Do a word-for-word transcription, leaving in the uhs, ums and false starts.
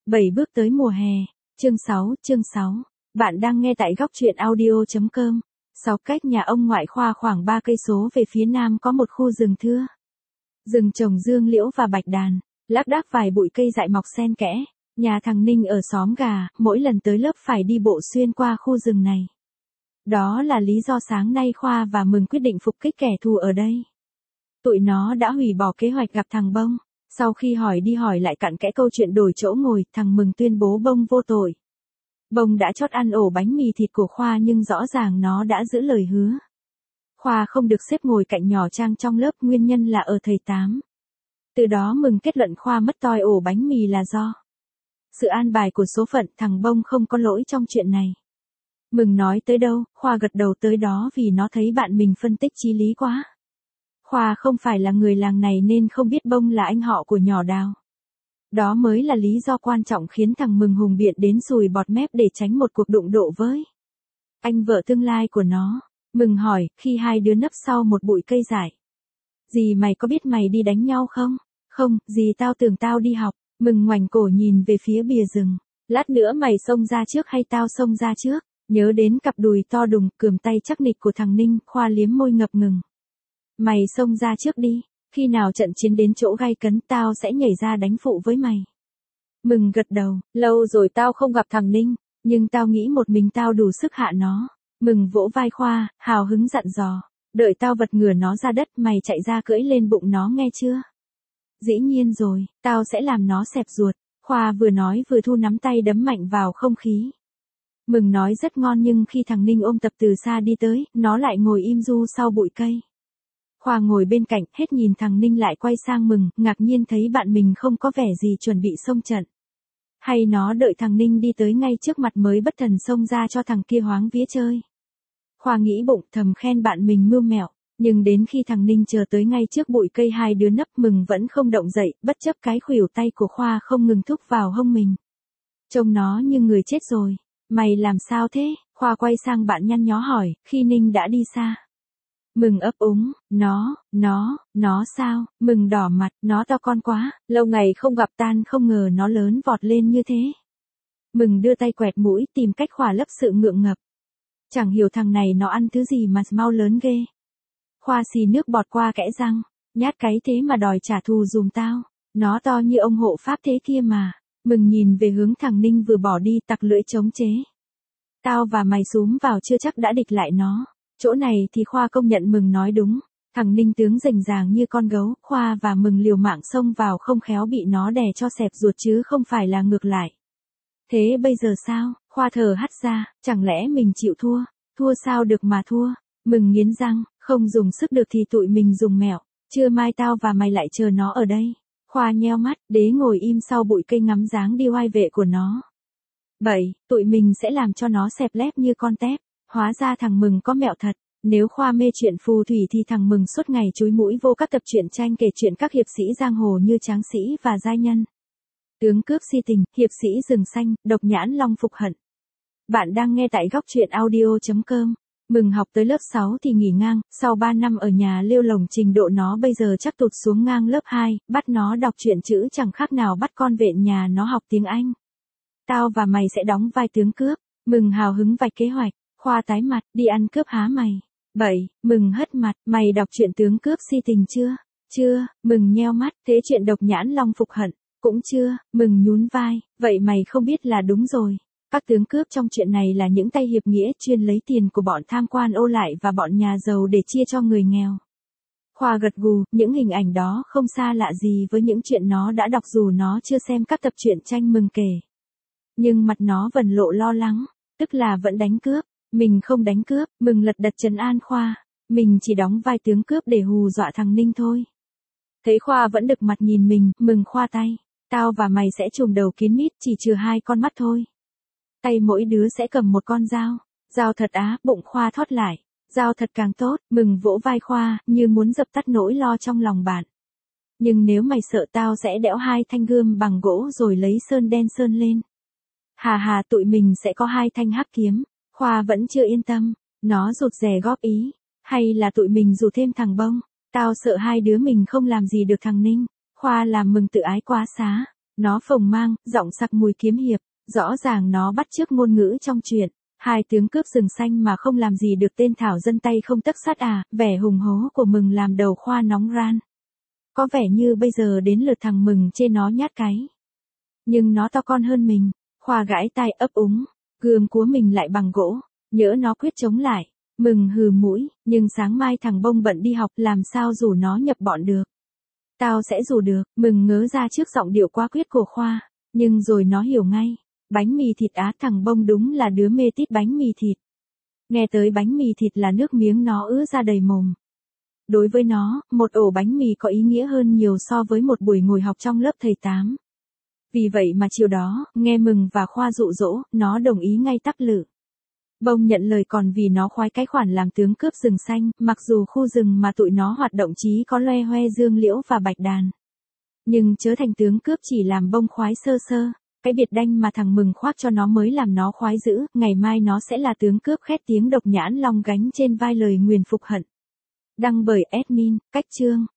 bảy bước tới mùa hè. Chương sáu, chương sáu. Bạn đang nghe tại góc truyện audio chấm com. Sáu cách nhà ông ngoại Khoa khoảng ba cây số về phía nam có một khu rừng thưa. Rừng trồng dương liễu và bạch đàn, lác đác vài bụi cây dại mọc xen kẽ. Nhà thằng Ninh ở xóm gà, mỗi lần tới lớp phải đi bộ xuyên qua khu rừng này. Đó là lý do sáng nay Khoa và Mừng quyết định phục kích kẻ thù ở đây. Tụi nó đã hủy bỏ kế hoạch gặp thằng Bông. Sau khi hỏi đi hỏi lại cặn kẽ câu chuyện đổi chỗ ngồi, thằng Mừng tuyên bố Bông vô tội. Bông đã chót ăn ổ bánh mì thịt của Khoa nhưng rõ ràng nó đã giữ lời hứa. Khoa không được xếp ngồi cạnh nhỏ Trang trong lớp, nguyên nhân là ở thầy Tám. Từ đó Mừng kết luận Khoa mất toi ổ bánh mì là do sự an bài của số phận, thằng Bông không có lỗi trong chuyện này. Mừng nói tới đâu, Khoa gật đầu tới đó vì nó thấy bạn mình phân tích chí lý quá. Khoa không phải là người làng này nên không biết Bông là anh họ của nhỏ Đào. Đó mới là lý do quan trọng khiến thằng Mừng hùng biện đến sùi bọt mép để tránh một cuộc đụng độ với anh vợ tương lai của nó. Mừng hỏi, khi hai đứa nấp sau một bụi cây dại. Dì mày có biết mày đi đánh nhau không? Không, dì tao tưởng tao đi học. Mừng ngoảnh cổ nhìn về phía bìa rừng. Lát nữa mày xông ra trước hay tao xông ra trước? Nhớ đến cặp đùi to đùng, cườm tay chắc nịch của thằng Ninh, Khoa liếm môi ngập ngừng. Mày xông ra trước đi, khi nào trận chiến đến chỗ gay cấn tao sẽ nhảy ra đánh phụ với mày. Mừng gật đầu, lâu rồi tao không gặp thằng Ninh, nhưng tao nghĩ một mình tao đủ sức hạ nó. Mừng vỗ vai Khoa, hào hứng dặn dò, đợi tao vật ngửa nó ra đất mày chạy ra cưỡi lên bụng nó nghe chưa? Dĩ nhiên rồi, tao sẽ làm nó xẹp ruột. Khoa vừa nói vừa thu nắm tay đấm mạnh vào không khí. Mừng nói rất ngon nhưng khi thằng Ninh ôm tập từ xa đi tới, nó lại ngồi im ru sau bụi cây. Khoa ngồi bên cạnh, hết nhìn thằng Ninh lại quay sang Mừng, ngạc nhiên thấy bạn mình không có vẻ gì chuẩn bị xông trận. Hay nó đợi thằng Ninh đi tới ngay trước mặt mới bất thần xông ra cho thằng kia hoáng vía chơi. Khoa nghĩ bụng thầm khen bạn mình mưu mẹo, nhưng đến khi thằng Ninh chờ tới ngay trước bụi cây hai đứa nấp Mừng vẫn không động dậy, bất chấp cái khuỷu tay của Khoa không ngừng thúc vào hông mình. Trông nó như người chết rồi. Mày làm sao thế? Khoa quay sang bạn nhăn nhó hỏi, khi Ninh đã đi xa. Mừng ấp úng, nó, nó, nó sao? Mừng đỏ mặt, nó to con quá, lâu ngày không gặp tan không ngờ nó lớn vọt lên như thế. Mừng đưa tay quẹt mũi tìm cách khỏa lấp sự ngượng ngập. Chẳng hiểu thằng này nó ăn thứ gì mà mau lớn ghê. Khoa xì nước bọt qua kẽ răng, nhát cái thế mà đòi trả thù dùm tao, nó to như ông hộ pháp thế kia mà. Mừng nhìn về hướng thằng Ninh vừa bỏ đi tặc lưỡi chống chế. Tao và mày xúm vào chưa chắc đã địch lại nó. Chỗ này thì Khoa công nhận Mừng nói đúng. Thằng Ninh tướng rành ràng như con gấu, Khoa và Mừng liều mạng xông vào không khéo bị nó đè cho xẹp ruột chứ không phải là ngược lại. Thế bây giờ sao? Khoa thở hắt ra, chẳng lẽ mình chịu thua? Thua sao được mà thua? Mừng nghiến răng, không dùng sức được thì tụi mình dùng mẹo. Trưa mai tao và mày lại chờ nó ở đây. Khoa nheo mắt, đế ngồi im sau bụi cây ngắm dáng đi oai vệ của nó. Bảy, tụi mình sẽ làm cho nó xẹp lép như con tép. Hóa ra thằng Mừng có mẹo thật. Nếu Khoa mê chuyện phù thủy thì thằng Mừng suốt ngày chúi mũi vô các tập truyện tranh kể chuyện các hiệp sĩ giang hồ như Tráng Sĩ và Giai Nhân. Tướng cướp si tình, hiệp sĩ rừng xanh, độc nhãn long phục hận. Bạn đang nghe tại góc truyện audio chấm com. Mừng học tới lớp sáu thì nghỉ ngang, sau ba năm ở nhà lêu lồng trình độ nó bây giờ chắc tụt xuống ngang lớp hai, bắt nó đọc truyện chữ chẳng khác nào bắt con vện nhà nó học tiếng Anh. Tao và mày sẽ đóng vai tướng cướp. Mừng hào hứng vạch kế hoạch. Khoa tái mặt, đi ăn cướp há mày. Bảy, Mừng hất mặt, mày đọc truyện tướng cướp si tình chưa? Chưa. Mừng nheo mắt, thế chuyện độc nhãn long phục hận? Cũng chưa. Mừng nhún vai, vậy mày không biết là đúng rồi. Các tướng cướp trong chuyện này là những tay hiệp nghĩa chuyên lấy tiền của bọn tham quan ô lại và bọn nhà giàu để chia cho người nghèo. Khoa gật gù, những hình ảnh đó không xa lạ gì với những chuyện nó đã đọc dù nó chưa xem các tập truyện tranh Mừng kể. Nhưng mặt nó vẫn lộ lo lắng, tức là vẫn đánh cướp. Mình không đánh cướp, Mừng lật đật trấn an Khoa. Mình chỉ đóng vai tướng cướp để hù dọa thằng Ninh thôi. Thấy Khoa vẫn đực mặt nhìn mình, Mừng khoa tay. Tao và mày sẽ chùm đầu kín mít chỉ trừ hai con mắt thôi. Tay mỗi đứa sẽ cầm một con dao. Dao thật á, bụng Khoa thót lại. Dao thật càng tốt, Mừng vỗ vai Khoa, như muốn dập tắt nỗi lo trong lòng bạn. Nhưng nếu mày sợ tao sẽ đẽo hai thanh gươm bằng gỗ rồi lấy sơn đen sơn lên. Hà hà tụi mình sẽ có hai thanh hắc kiếm. Khoa vẫn chưa yên tâm, nó rụt rè góp ý. Hay là tụi mình rủ thêm thằng Bông. Tao sợ hai đứa mình không làm gì được thằng Ninh. Khoa làm Mừng tự ái quá xá. Nó phồng mang, giọng sặc mùi kiếm hiệp, rõ ràng nó bắt chước ngôn ngữ trong truyện. Hai tướng cướp rừng xanh mà không làm gì được tên thảo dân tay không tấc sắt à, vẻ hùng hố của Mừng làm đầu Khoa nóng ran. Có vẻ như bây giờ đến lượt thằng Mừng chê nó nhát cái. Nhưng nó to con hơn mình, Khoa gãi tai ấp úng, gươm của mình lại bằng gỗ, nhỡ nó quyết chống lại. Mừng hừ mũi, nhưng sáng mai thằng Bông bận đi học làm sao rủ nó nhập bọn được. Tao sẽ rủ được, Mừng ngớ ra trước giọng điệu quá quyết của Khoa, nhưng rồi nó hiểu ngay. Bánh mì thịt á, thằng Bông đúng là đứa mê tít bánh mì thịt. Nghe tới bánh mì thịt là nước miếng nó ứa ra đầy mồm. Đối với nó, một ổ bánh mì có ý nghĩa hơn nhiều so với một buổi ngồi học trong lớp thầy tám. Vì vậy mà chiều đó, nghe Mừng và Khoa dụ dỗ, nó đồng ý ngay tắc lự. Bông nhận lời còn vì nó khoái cái khoản làm tướng cướp rừng xanh, mặc dù khu rừng mà tụi nó hoạt động chí có loe hoe dương liễu và bạch đàn. Nhưng chớ thành tướng cướp chỉ làm Bông khoái sơ sơ. Cái biệt đanh mà thằng Mừng khoác cho nó mới làm nó khoái dữ, ngày mai nó sẽ là tướng cướp khét tiếng độc nhãn long gánh trên vai lời nguyền phục hận. Đăng bởi admin, Cách Chương.